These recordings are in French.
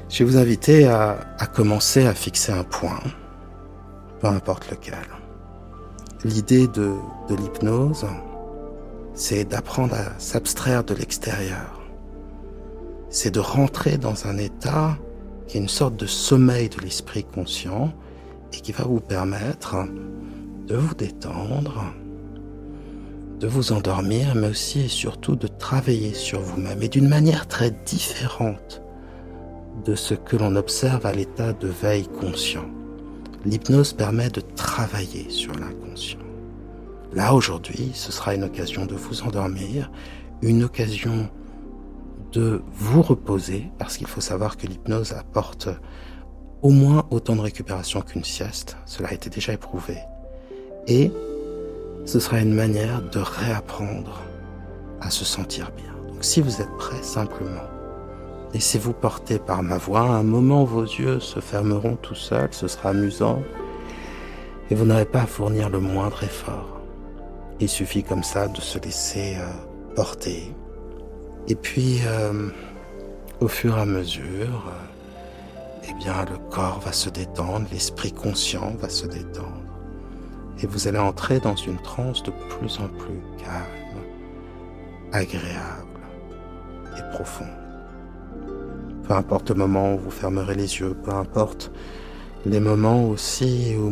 Je vais vous inviter à commencer à fixer un point, peu importe lequel. L'idée de l'hypnose, c'est d'apprendre à s'abstraire de l'extérieur. C'est de rentrer dans un état qui est une sorte de sommeil de l'esprit conscient et qui va vous permettre de vous détendre, de vous endormir, mais aussi et surtout de travailler sur vous-même et d'une manière très différente de ce que l'on observe à l'état de veille conscient. L'hypnose permet de travailler sur l'inconscient. Là, aujourd'hui, ce sera une occasion de vous endormir, une occasion de vous reposer, parce qu'il faut savoir que l'hypnose apporte au moins autant de récupération qu'une sieste, cela a été déjà éprouvé. Et ce sera une manière de réapprendre à se sentir bien. Donc si vous êtes prêts, simplement, laissez-vous porter par ma voix. À un moment, vos yeux se fermeront tout seuls, ce sera amusant, et vous n'aurez pas à fournir le moindre effort. Il suffit comme ça de se laisser porter. Et puis, au fur et à mesure, eh bien, le corps va se détendre, l'esprit conscient va se détendre. Et vous allez entrer dans une transe de plus en plus calme, agréable et profonde. Peu importe le moment où vous fermerez les yeux, peu importe les moments aussi où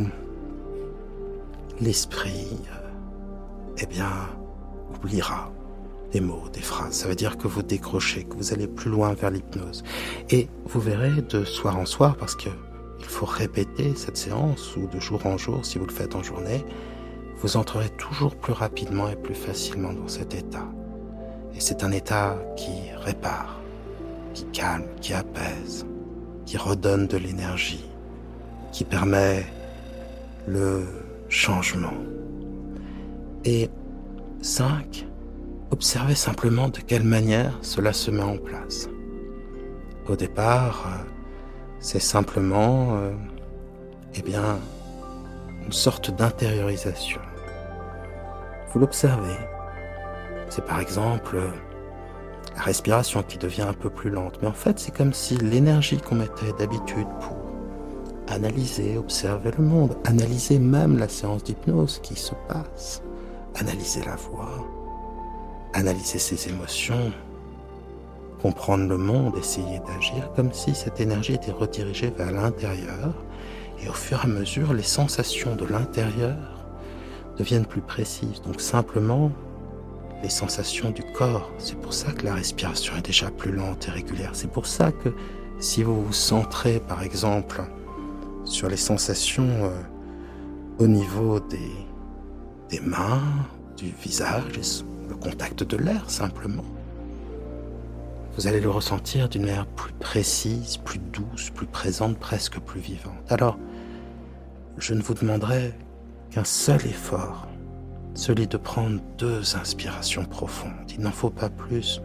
l'esprit, eh bien, oubliera des mots, des phrases. Ça veut dire que vous décrochez, que vous allez plus loin vers l'hypnose. Et vous verrez de soir en soir, parce que il faut répéter cette séance, ou de jour en jour, si vous le faites en journée, vous entrerez toujours plus rapidement et plus facilement dans cet état. Et c'est un état qui répare, qui calme, qui apaise, qui redonne de l'énergie, qui permet le changement. Et 5, observez simplement de quelle manière cela se met en place. Au départ, c'est simplement eh bien, une sorte d'intériorisation. Vous l'observez. C'est par exemple la respiration qui devient un peu plus lente. Mais en fait, c'est comme si l'énergie qu'on mettait d'habitude pour analyser, observer le monde, analyser même la séance d'hypnose qui se passe, analyser la voix, analyser ses émotions, comprendre le monde, essayer d'agir, comme si cette énergie était redirigée vers l'intérieur. Et au fur et à mesure, les sensations de l'intérieur deviennent plus précises. Donc simplement, les sensations du corps. C'est pour ça que la respiration est déjà plus lente et régulière. C'est pour ça que si vous vous centrez, par exemple, sur les sensations au niveau des mains, du visage, le contact de l'air simplement, vous allez le ressentir d'une manière plus précise, plus douce, plus présente, presque plus vivante. Alors, je ne vous demanderai qu'un seul effort, celui de prendre 2 inspirations profondes. Il n'en faut pas plus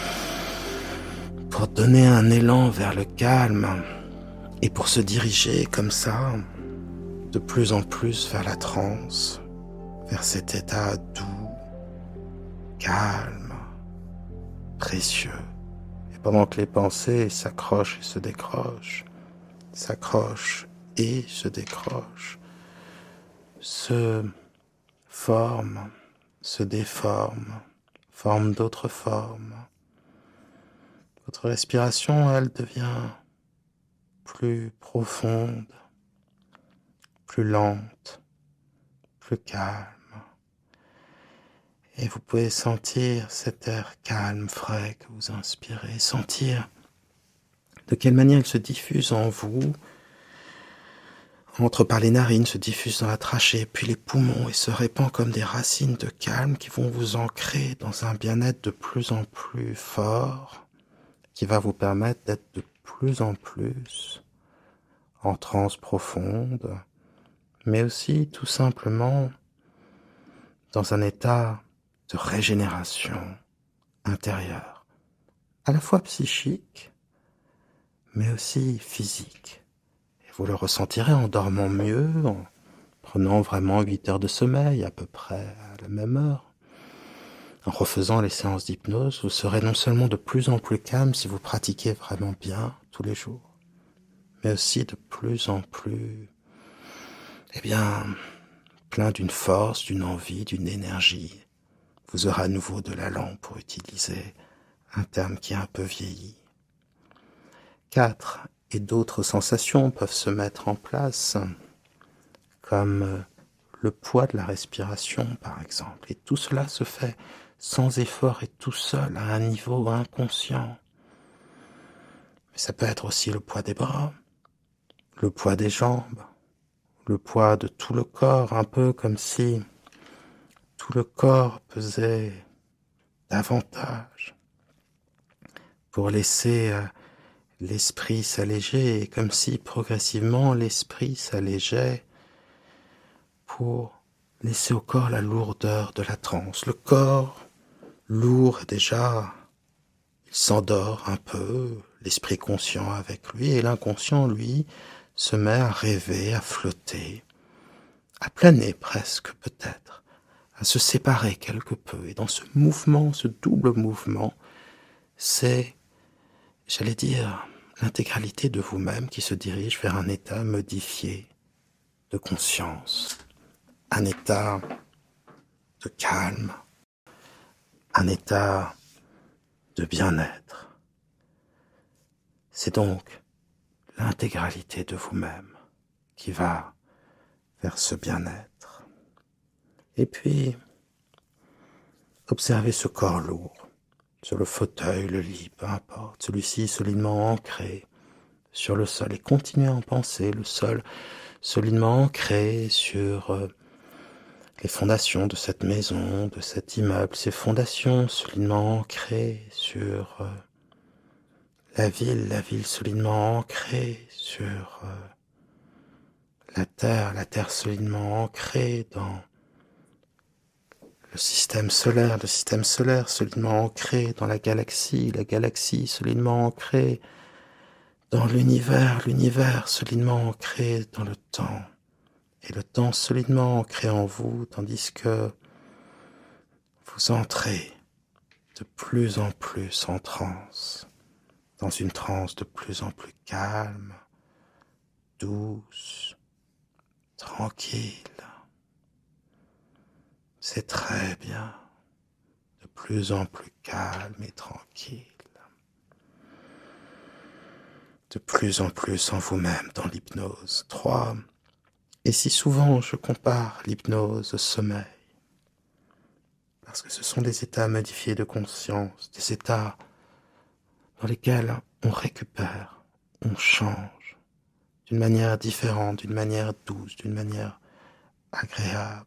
pour donner un élan vers le calme et pour se diriger comme ça, de plus en plus vers la transe, vers cet état doux, calme, précieux. Et pendant que les pensées s'accrochent et se décrochent, s'accrochent et se décrochent, se forment, se déforment, forment d'autres formes. Votre respiration, elle, devient plus profonde, plus lente, plus calme. Et vous pouvez sentir cet air calme, frais que vous inspirez, sentir de quelle manière il se diffuse en vous, entre par les narines, se diffuse dans la trachée, puis les poumons et se répand comme des racines de calme qui vont vous ancrer dans un bien-être de plus en plus fort, qui va vous permettre d'être de plus en plus en transe profonde, mais aussi tout simplement dans un état de régénération intérieure, à la fois psychique, mais aussi physique. Et vous le ressentirez en dormant mieux, en prenant vraiment 8 heures de sommeil, à peu près à la même heure. En refaisant les séances d'hypnose, vous serez non seulement de plus en plus calme si vous pratiquez vraiment bien tous les jours, mais aussi de plus en plus, plein d'une force, d'une envie, d'une énergie. Vous aurez à nouveau de l'allant pour utiliser un terme qui est un peu vieilli. 4. Et d'autres sensations peuvent se mettre en place, comme le poids de la respiration, par exemple. Et tout cela se fait sans effort et tout seul, à un niveau inconscient. Mais ça peut être aussi le poids des bras, le poids des jambes, le poids de tout le corps, un peu comme si tout le corps pesait davantage pour laisser l'esprit s'alléger, et comme si progressivement l'esprit s'allégeait pour laisser au corps la lourdeur de la transe. Le corps, lourd, déjà, il s'endort un peu, l'esprit conscient avec lui, et l'inconscient, lui, se met à rêver, à flotter, à planer presque peut-être, à se séparer quelque peu. Et dans ce mouvement, ce double mouvement, c'est, j'allais dire, l'intégralité de vous-même qui se dirige vers un état modifié de conscience, un état de calme, un état de bien-être. C'est donc l'intégralité de vous-même qui va vers ce bien-être. Et puis, observez ce corps lourd, sur le fauteuil, le lit, peu importe, celui-ci solidement ancré sur le sol, et continuez à en penser, le sol solidement ancré sur les fondations de cette maison, de cet immeuble, ces fondations solidement ancrées sur la ville solidement ancrée sur la terre solidement ancrée dans le système solaire solidement ancré dans la galaxie solidement ancrée dans l'univers solidement ancré dans le temps, et le temps solidement ancré en vous, tandis que vous entrez de plus en plus en transe, dans une transe de plus en plus calme, douce, tranquille. C'est très bien, de plus en plus calme et tranquille. De plus en plus en vous-même dans l'hypnose. 3. Et si souvent je compare l'hypnose au sommeil, parce que ce sont des états modifiés de conscience, des états dans lesquels on récupère, on change, d'une manière différente, d'une manière douce, d'une manière agréable.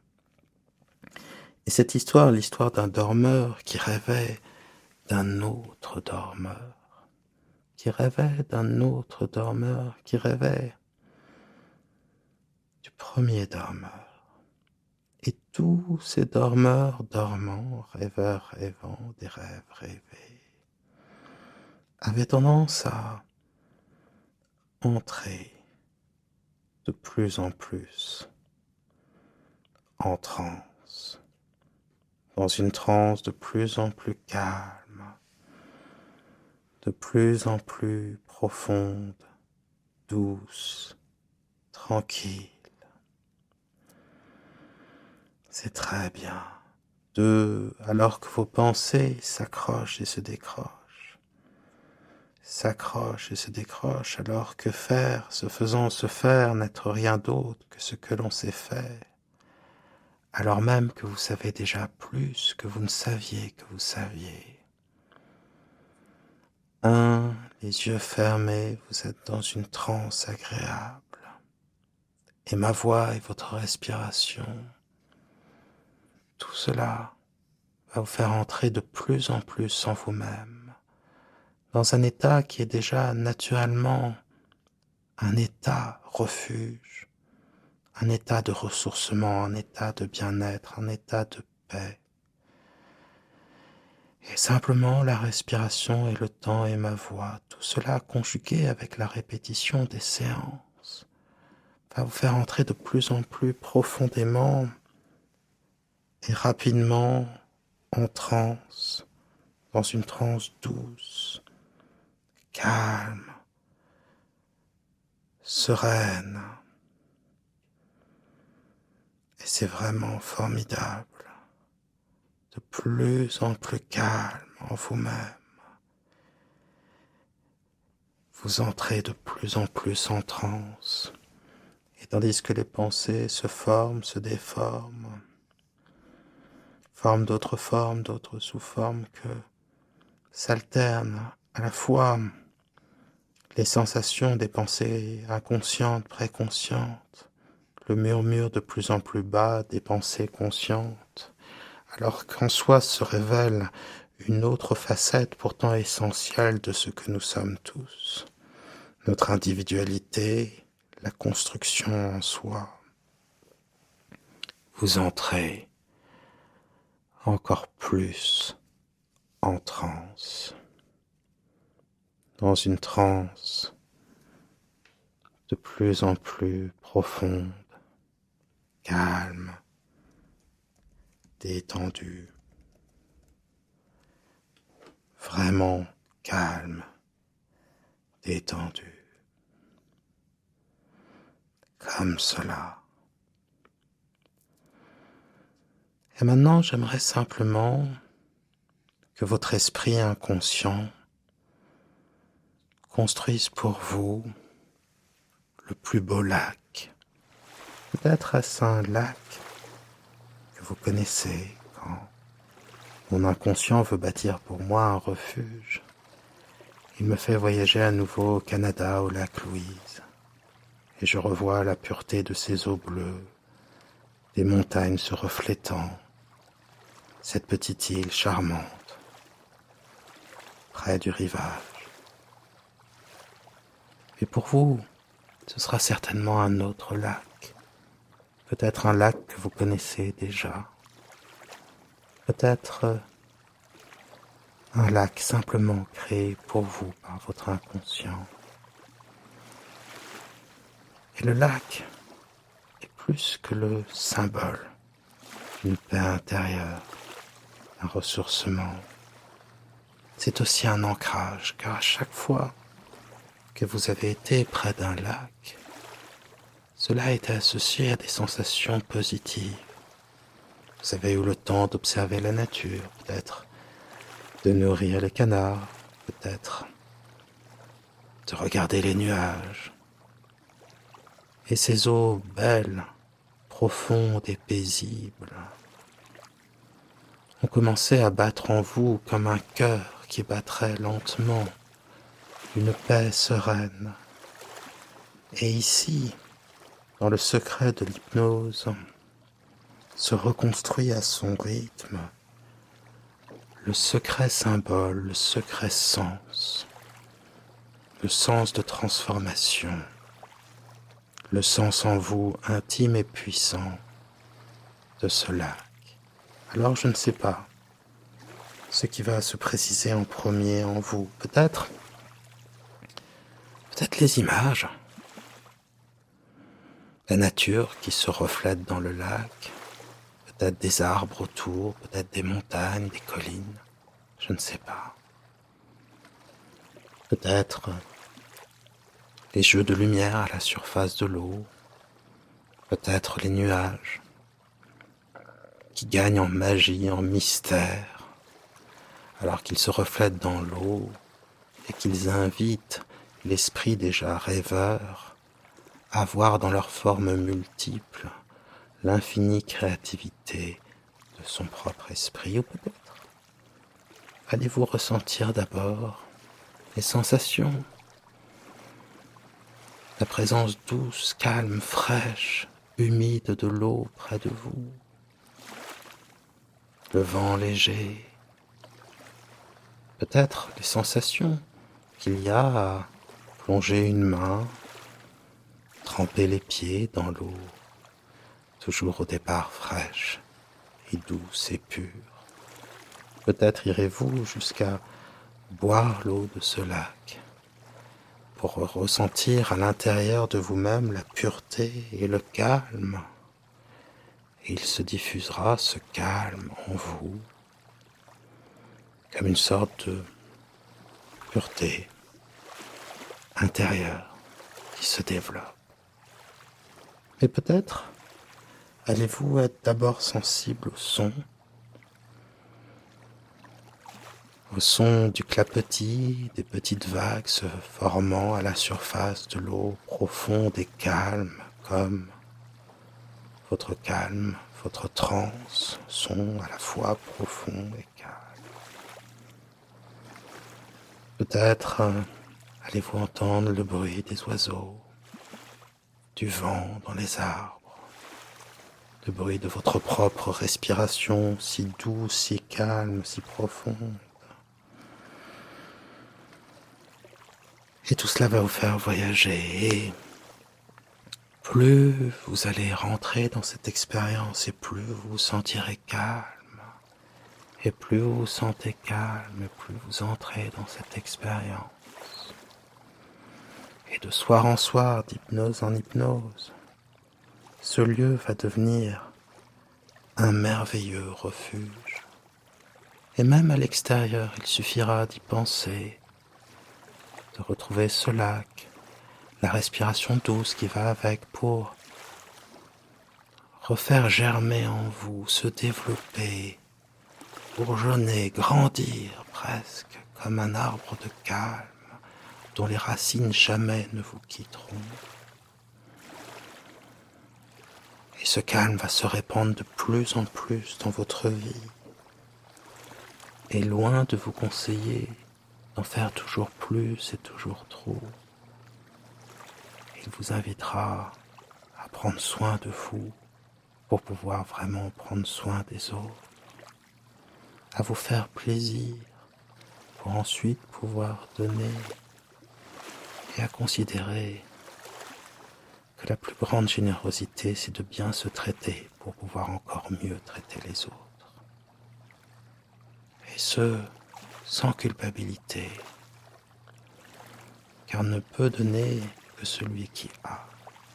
Et cette histoire, l'histoire d'un dormeur qui rêvait d'un autre dormeur, qui rêvait d'un autre dormeur, qui rêvait du premier dormeur. Et tous ces dormeurs dormants, rêveurs rêvant, des rêves rêvés, avaient tendance à entrer de plus en plus en transe, dans une transe de plus en plus calme, de plus en plus profonde, douce, tranquille. C'est très bien. 2. Alors que vos pensées s'accrochent et se décrochent, alors que faire, se faisant se faire, n'être rien d'autre que ce que l'on s'est fait, alors même que vous savez déjà plus que vous ne saviez que vous saviez. 1. Les yeux fermés, vous êtes dans une transe agréable, et ma voix et votre respiration, tout cela va vous faire entrer de plus en plus en vous-même, dans un état qui est déjà naturellement un état refuge, un état de ressourcement, un état de bien-être, un état de paix. Et simplement la respiration et le temps et ma voix, tout cela conjugué avec la répétition des séances, va vous faire entrer de plus en plus profondément et rapidement en transe, dans une transe douce, calme, sereine. Et c'est vraiment formidable. De plus en plus calme en vous-même. Vous entrez de plus en plus en transe. Et tandis que les pensées se forment, se déforment, forment d'autres sous-formes que s'alternent à la fois les sensations des pensées inconscientes, préconscientes, le murmure de plus en plus bas des pensées conscientes, alors qu'en soi se révèle une autre facette pourtant essentielle de ce que nous sommes tous, notre individualité, la construction en soi. Vous entrez encore plus en transe, dans une transe de plus en plus profonde, calme, détendue, vraiment calme, détendue, comme cela. Et maintenant, j'aimerais simplement que votre esprit inconscient construise pour vous le plus beau lac. Peut-être est-ce un lac que vous connaissez quand mon inconscient veut bâtir pour moi un refuge. Il me fait voyager à nouveau au Canada, au lac Louise, et je revois la pureté de ces eaux bleues, des montagnes se reflétant, cette petite île charmante, près du rivage. Et pour vous, ce sera certainement un autre lac, peut-être un lac que vous connaissez déjà, peut-être un lac simplement créé pour vous par votre inconscient. Et le lac est plus que le symbole d'une paix intérieure, d'un ressourcement. C'est aussi un ancrage, car à chaque fois que vous avez été près d'un lac, cela a été associé à des sensations positives. Vous avez eu le temps d'observer la nature, peut-être de nourrir les canards, peut-être de regarder les nuages. Et ces eaux belles, profondes et paisibles ont commencé à battre en vous comme un cœur qui battrait lentement, une paix sereine. Et ici, dans le secret de l'hypnose, se reconstruit à son rythme le secret symbole, le secret sens, le sens de transformation, le sens en vous intime et puissant de ce lac. Alors je ne sais pas ce qui va se préciser en premier en vous. Peut-être les images, la nature qui se reflète dans le lac, peut-être des arbres autour, peut-être des montagnes, des collines, je ne sais pas. Peut-être les jeux de lumière à la surface de l'eau, peut-être les nuages qui gagnent en magie, en mystère, alors qu'ils se reflètent dans l'eau et qu'ils invitent l'esprit déjà rêveur à voir dans leurs formes multiples l'infinie créativité de son propre esprit. Ou peut-être allez-vous ressentir d'abord les sensations, la présence douce, calme, fraîche, humide de l'eau près de vous, le vent léger, peut-être les sensations qu'il y a à plonger une main, tremper les pieds dans l'eau, toujours au départ fraîche et douce et pure. Peut-être irez-vous jusqu'à boire l'eau de ce lac pour ressentir à l'intérieur de vous-même la pureté et le calme. Et il se diffusera ce calme en vous comme une sorte de pureté intérieure qui qui se développe. Mais peut-être allez-vous être d'abord sensible au son du clapotis des petites vagues se formant à la surface de l'eau profonde et calme, comme votre calme, votre transe, son à la fois profond et calme. Peut-être allez-vous entendre le bruit des oiseaux, du vent dans les arbres, le bruit de votre propre respiration si douce, si calme, si profonde. Et tout cela va vous faire voyager. Et plus vous allez rentrer dans cette expérience et plus vous vous sentirez calme. Et plus vous vous sentez calme, et plus vous entrez dans cette expérience. Et de soir en soir, d'hypnose en hypnose, ce lieu va devenir un merveilleux refuge. Et même à l'extérieur, il suffira d'y penser, de retrouver ce lac, la respiration douce qui va avec pour refaire germer en vous, se développer, bourgeonner, grandir presque comme un arbre de calme dont les racines jamais ne vous quitteront. Et ce calme va se répandre de plus en plus dans votre vie. Et loin de vous conseiller d'en faire toujours plus et toujours trop, il vous invitera à prendre soin de vous pour pouvoir vraiment prendre soin des autres, à vous faire plaisir pour ensuite pouvoir donner et à considérer que la plus grande générosité, c'est de bien se traiter pour pouvoir encore mieux traiter les autres. Et ce, sans culpabilité, car ne peut donner que celui qui a.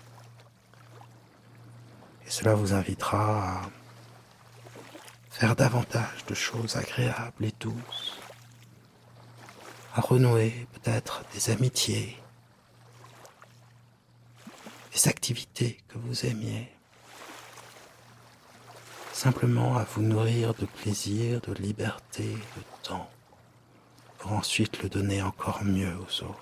Et cela vous invitera à faire davantage de choses agréables et douces, à renouer peut-être des amitiés, des activités que vous aimiez, simplement à vous nourrir de plaisir, de liberté, de temps, pour ensuite le donner encore mieux aux autres.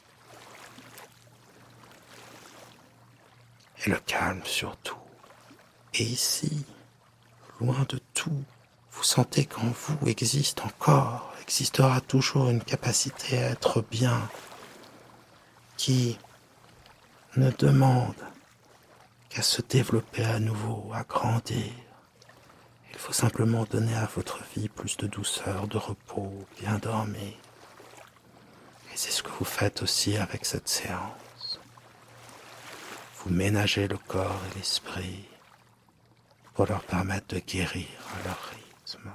Et le calme surtout. Et ici, loin de tout, vous sentez qu'en vous existera toujours une capacité à être bien, qui ne demande qu'à se développer à nouveau, à grandir. Il faut simplement donner à votre vie plus de douceur, de repos, bien dormir. Et c'est ce que vous faites aussi avec cette séance. Vous ménagez le corps et l'esprit pour leur permettre de guérir à leur rythme.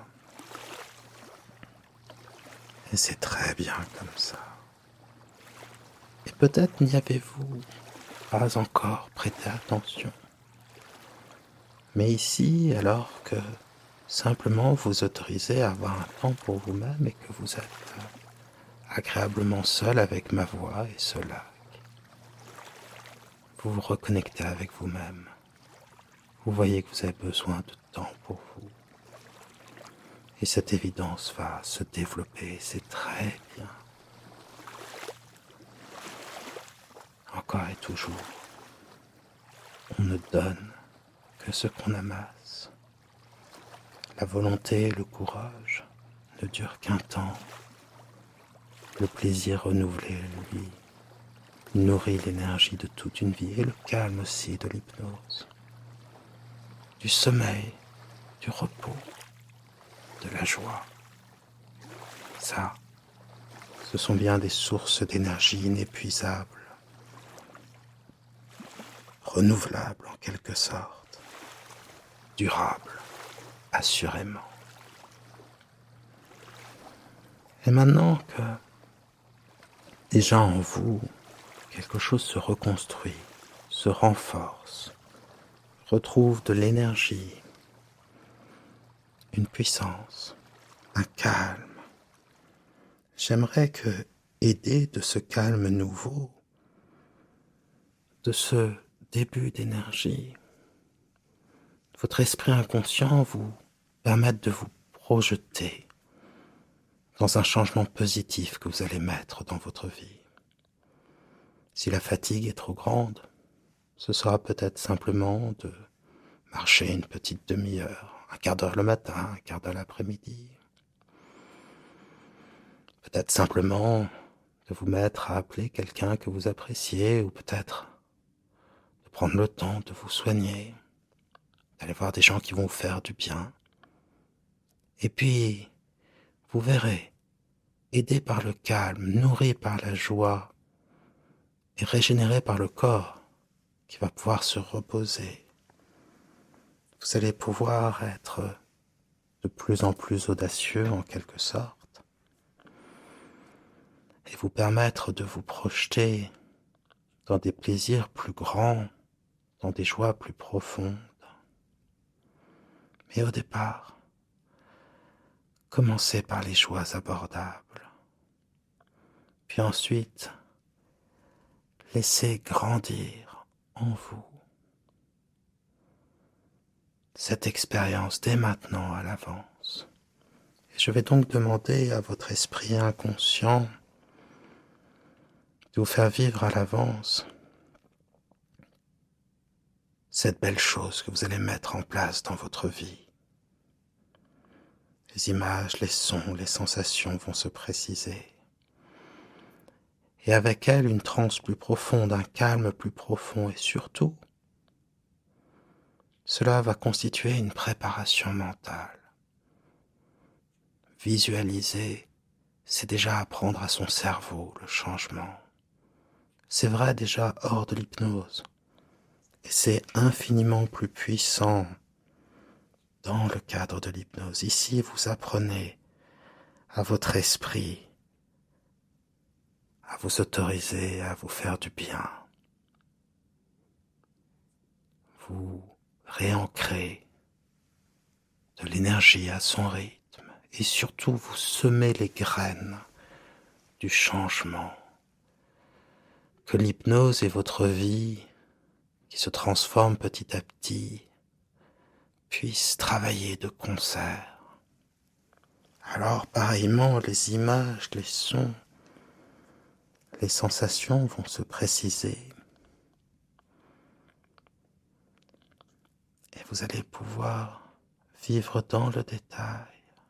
Et c'est très bien comme ça. Et peut-être n'y avez-vous pas encore prêté attention. Mais ici, alors que simplement vous autorisez à avoir un temps pour vous-même et que vous êtes agréablement seul avec ma voix et ce lac, vous vous reconnectez avec vous-même. Vous voyez que vous avez besoin de temps pour vous. Et cette évidence va se développer, c'est très bien. Encore et toujours, on ne donne que ce qu'on amasse. La volonté et le courage ne durent qu'un temps. Le plaisir renouvelé, lui, nourrit l'énergie de toute une vie et le calme aussi de l'hypnose, du sommeil, du repos, de la joie. Ça, ce sont bien des sources d'énergie inépuisables, renouvelables en quelque sorte, durables, assurément. Et maintenant que déjà en vous, quelque chose se reconstruit, se renforce, retrouve de l'énergie, une puissance, un calme. J'aimerais que, aidé de ce calme nouveau, de ce début d'énergie, votre esprit inconscient vous permette de vous projeter dans un changement positif que vous allez mettre dans votre vie. Si la fatigue est trop grande, ce sera peut-être simplement de marcher une petite demi-heure, un quart d'heure le matin, un quart d'heure l'après-midi. Peut-être simplement de vous mettre à appeler quelqu'un que vous appréciez, ou peut-être de prendre le temps de vous soigner, d'aller voir des gens qui vont vous faire du bien. Et puis, vous verrez, aidé par le calme, nourri par la joie et régénéré par le corps qui va pouvoir se reposer, vous allez pouvoir être de plus en plus audacieux en quelque sorte et vous permettre de vous projeter dans des plaisirs plus grands, dans des joies plus profondes. Mais au départ, commencez par les joies abordables. Puis ensuite, laissez grandir en vous cette expérience dès maintenant à l'avance. Et je vais donc demander à votre esprit inconscient de vous faire vivre à l'avance cette belle chose que vous allez mettre en place dans votre vie. Les images, les sons, les sensations vont se préciser. Et avec elles, une transe plus profonde, un calme plus profond et surtout, cela va constituer une préparation mentale. Visualiser, c'est déjà apprendre à son cerveau le changement. C'est vrai déjà hors de l'hypnose. Et c'est infiniment plus puissant dans le cadre de l'hypnose. Ici, vous apprenez à votre esprit à vous autoriser à vous faire du bien. Vous réancrez de l'énergie à son rythme et surtout vous semez les graines du changement. Que l'hypnose et votre vie, qui se transforme petit à petit, puissent travailler de concert. Alors pareillement, les images, les sons, les sensations vont se préciser. Et vous allez pouvoir vivre dans le détail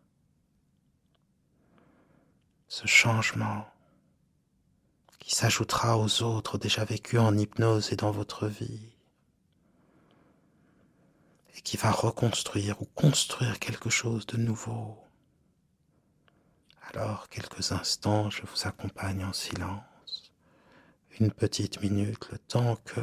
ce changement qui s'ajoutera aux autres déjà vécus en hypnose et dans votre vie et qui va reconstruire ou construire quelque chose de nouveau. Alors, quelques instants, je vous accompagne en silence, une petite minute, le temps que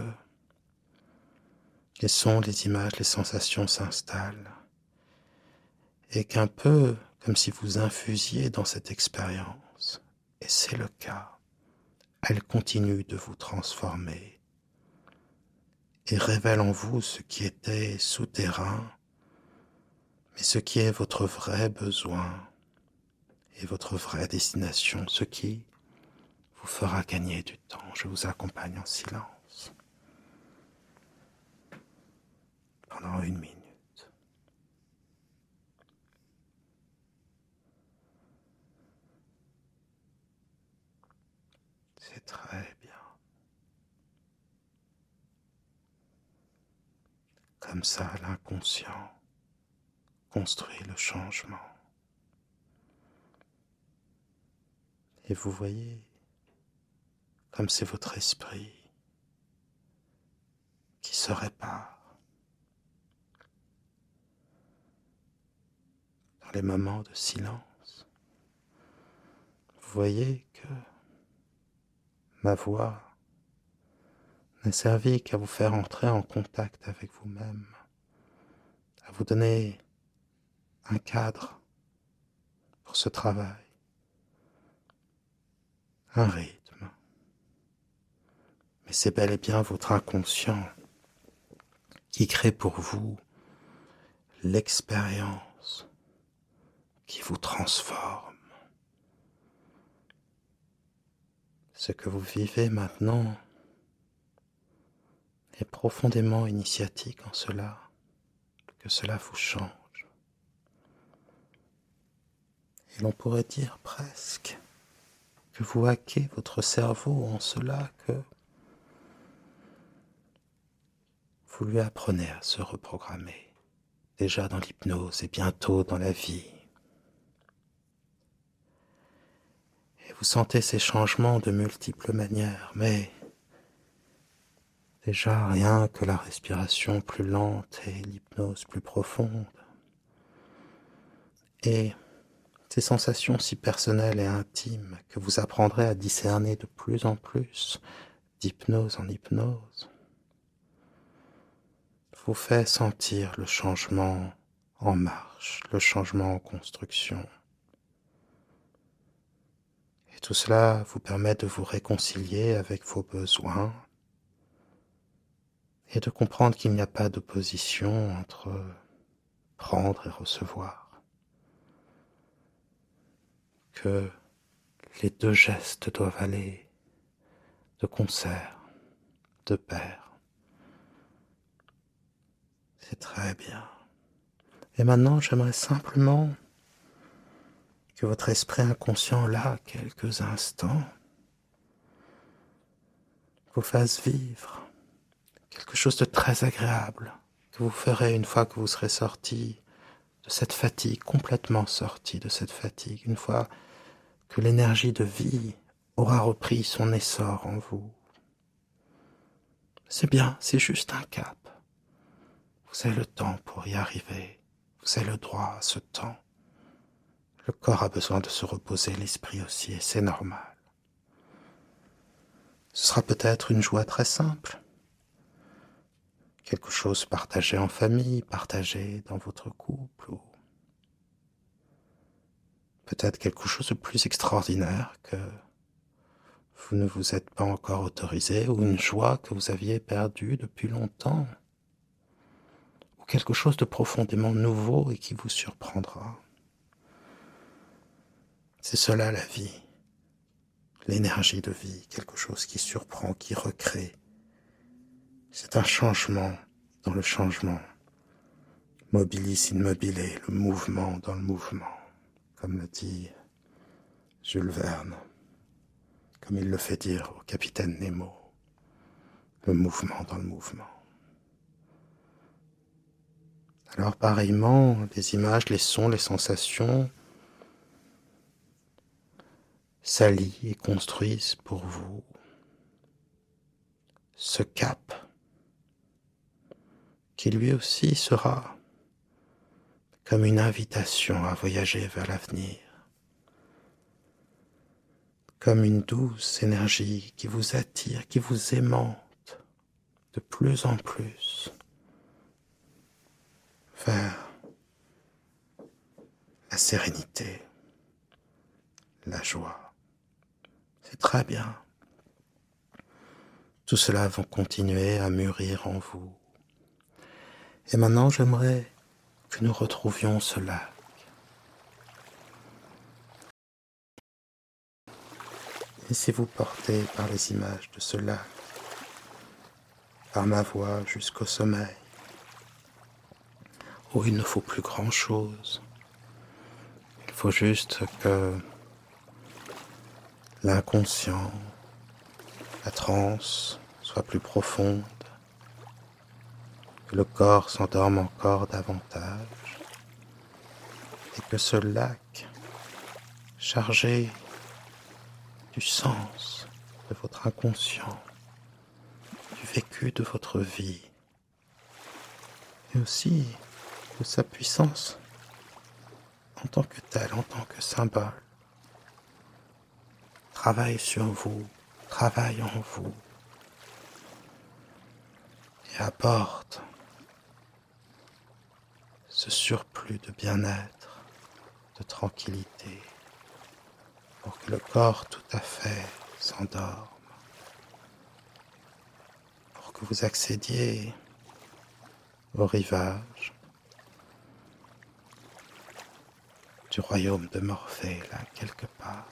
les sons, les images, les sensations s'installent et qu'un peu comme si vous infusiez dans cette expérience, et c'est le cas, elle continue de vous transformer et révèle en vous ce qui était souterrain, mais ce qui est votre vrai besoin et votre vraie destination, ce qui vous fera gagner du temps. Je vous accompagne en silence pendant 1 minute. C'est très bien. Comme ça, l'inconscient construit le changement. Et vous voyez, comme c'est votre esprit qui se répare dans les moments de silence. Vous voyez que ma voix n'a servi qu'à vous faire entrer en contact avec vous-même, à vous donner un cadre pour ce travail, un rythme. Mais c'est bel et bien votre inconscient qui crée pour vous l'expérience qui vous transforme. Ce que vous vivez maintenant est profondément initiatique en cela, que cela vous change. Et l'on pourrait dire presque que vous hackez votre cerveau en cela que vous lui apprenez à se reprogrammer, déjà dans l'hypnose et bientôt dans la vie. Et vous sentez ces changements de multiples manières, mais déjà rien que la respiration plus lente et l'hypnose plus profonde. Et ces sensations si personnelles et intimes que vous apprendrez à discerner de plus en plus d'hypnose en hypnose, vous fait sentir le changement en marche, le changement en construction. Et tout cela vous permet de vous réconcilier avec vos besoins et de comprendre qu'il n'y a pas d'opposition entre prendre et recevoir, que les deux gestes doivent aller de concert, de pair. C'est très bien. Et maintenant, j'aimerais simplement que votre esprit inconscient, là, quelques instants, vous fasse vivre quelque chose de très agréable que vous ferez une fois que vous serez sorti de cette fatigue, complètement sorti de cette fatigue, une fois que l'énergie de vie aura repris son essor en vous. C'est bien, c'est juste un cap. Vous avez le temps pour y arriver. Vous avez le droit à ce temps. Le corps a besoin de se reposer, l'esprit aussi, et c'est normal. Ce sera peut-être une joie très simple. Quelque chose partagé en famille, partagé dans votre couple, ou peut-être quelque chose de plus extraordinaire que vous ne vous êtes pas encore autorisé, ou une joie que vous aviez perdue depuis longtemps, ou quelque chose de profondément nouveau et qui vous surprendra. C'est cela la vie, l'énergie de vie, quelque chose qui surprend, qui recrée. C'est un changement dans le changement. Mobilis in mobile, le mouvement dans le mouvement, comme le dit Jules Verne, comme il le fait dire au capitaine Nemo, le mouvement dans le mouvement. Alors pareillement, les images, les sons, les sensations s'allient et construisent pour vous ce cap qui lui aussi sera comme une invitation à voyager vers l'avenir, comme une douce énergie qui vous attire, qui vous aimante de plus en plus vers la sérénité, la joie. C'est très bien. Tout cela va continuer à mûrir en vous. Et maintenant, j'aimerais que nous retrouvions ce lac. Laissez-vous porter par les images de ce lac, par ma voix jusqu'au sommeil, où il ne faut plus grand-chose. Il faut juste que l'inconscient, la transe soit plus profonde, que le corps s'endorme encore davantage, et que ce lac, chargé du sens de votre inconscient, du vécu de votre vie, et aussi de sa puissance en tant que tel, en tant que symbole, travaille sur vous, travaille en vous, et apporte ce surplus de bien-être, de tranquillité, pour que le corps tout à fait s'endorme, pour que vous accédiez au rivage du royaume de Morphée, là quelque part,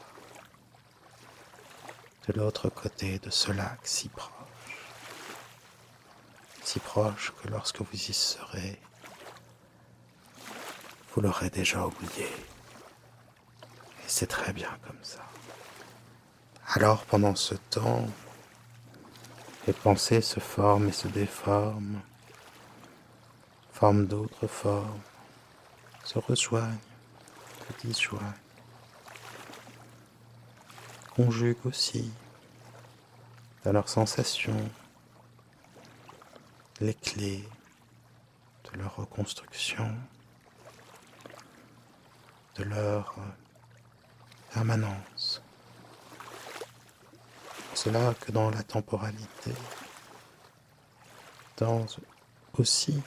de l'autre côté de ce lac si proche. si proche que lorsque vous y serez, vous l'aurez déjà oublié. Et c'est très bien comme ça. Alors pendant ce temps, les pensées se forment et se déforment, forment d'autres formes, se rejoignent, se disjoignent, conjuguent aussi dans leurs sensations les clés de leur reconstruction, de leur permanence. C'est là que dans la temporalité, dans aussi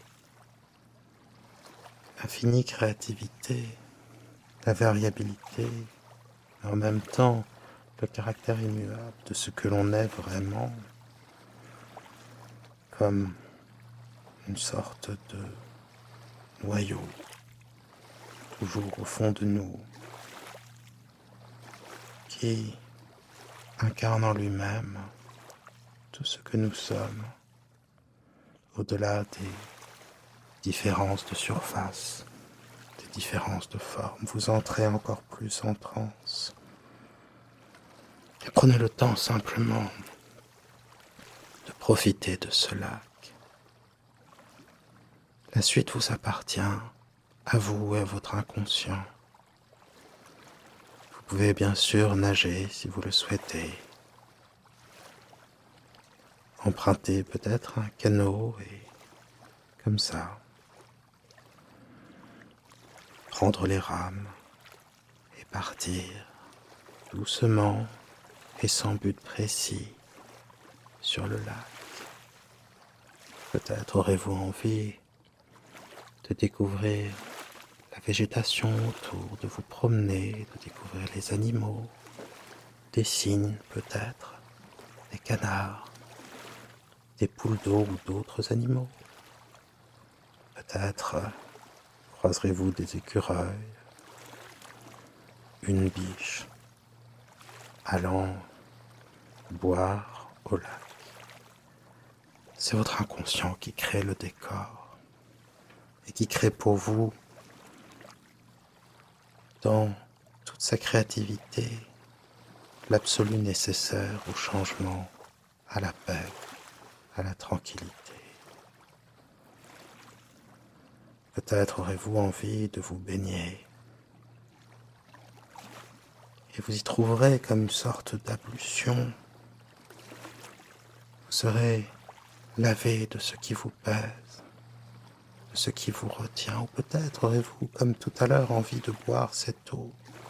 l'infinie créativité, la variabilité, et en même temps le caractère immuable de ce que l'on est vraiment, comme une sorte de noyau, toujours au fond de nous, qui incarne en lui-même tout ce que nous sommes, au-delà des différences de surface, des différences de forme. Vous entrez encore plus en transe. Et prenez le temps simplement de profiter de ce lac. La suite vous appartient, à vous et à votre inconscient. Vous pouvez bien sûr nager si vous le souhaitez. Emprunter peut-être un canot et comme ça, prendre les rames et partir doucement et sans but précis sur le lac. Peut-être aurez-vous envie de découvrir la végétation autour, de vous promener, de découvrir les animaux, des cygnes peut-être, des canards, des poules d'eau ou d'autres animaux. Peut-être croiserez-vous des écureuils, une biche, allant boire au lac. C'est votre inconscient qui crée le décor et qui crée pour vous, dans toute sa créativité, l'absolu nécessaire au changement, à la paix, à la tranquillité. Peut-être aurez-vous envie de vous baigner et vous y trouverez comme une sorte d'ablution. Vous serez lavé de ce qui vous pèse, de ce qui vous retient, ou peut-être aurez-vous, comme tout à l'heure, envie de boire cette eau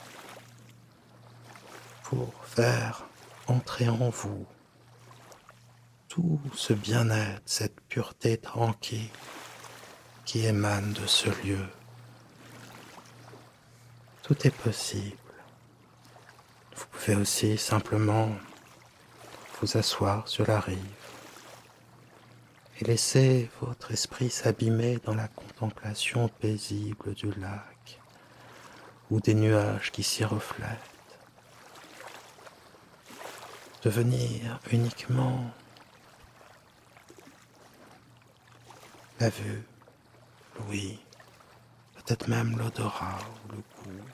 pour faire entrer en vous tout ce bien-être, cette pureté tranquille qui émane de ce lieu. Tout est possible. Vous pouvez aussi simplement vous asseoir sur la rive et laisser votre esprit s'abîmer dans la contemplation paisible du lac ou des nuages qui s'y reflètent. Devenir uniquement la vue, l'ouïe, peut-être même l'odorat ou le goût.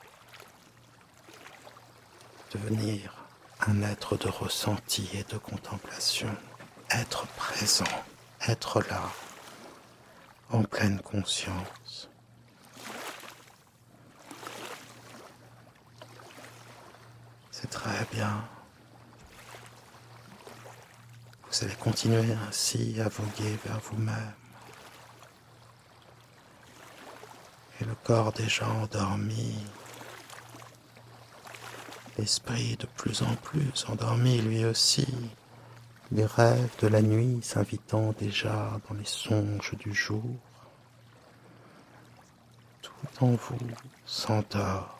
Devenir un être de ressenti et de contemplation, être présent, être là, en pleine conscience. C'est très bien. Vous allez continuer ainsi à voguer vers vous-même. Et le corps déjà endormi, l'esprit de plus en plus endormi lui aussi, les rêves de la nuit s'invitant déjà dans les songes du jour, tout en vous s'endort,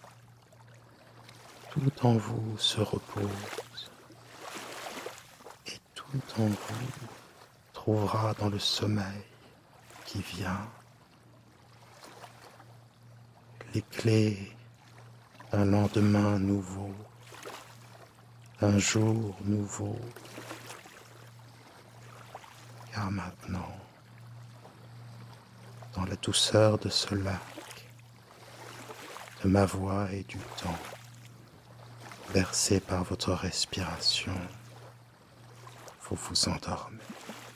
tout en vous se repose, et tout en vous trouvera dans le sommeil qui vient les clés d'un lendemain nouveau, d'un jour nouveau. Car maintenant, dans la douceur de ce lac, de ma voix et du temps, bercé par votre respiration, vous vous endormez.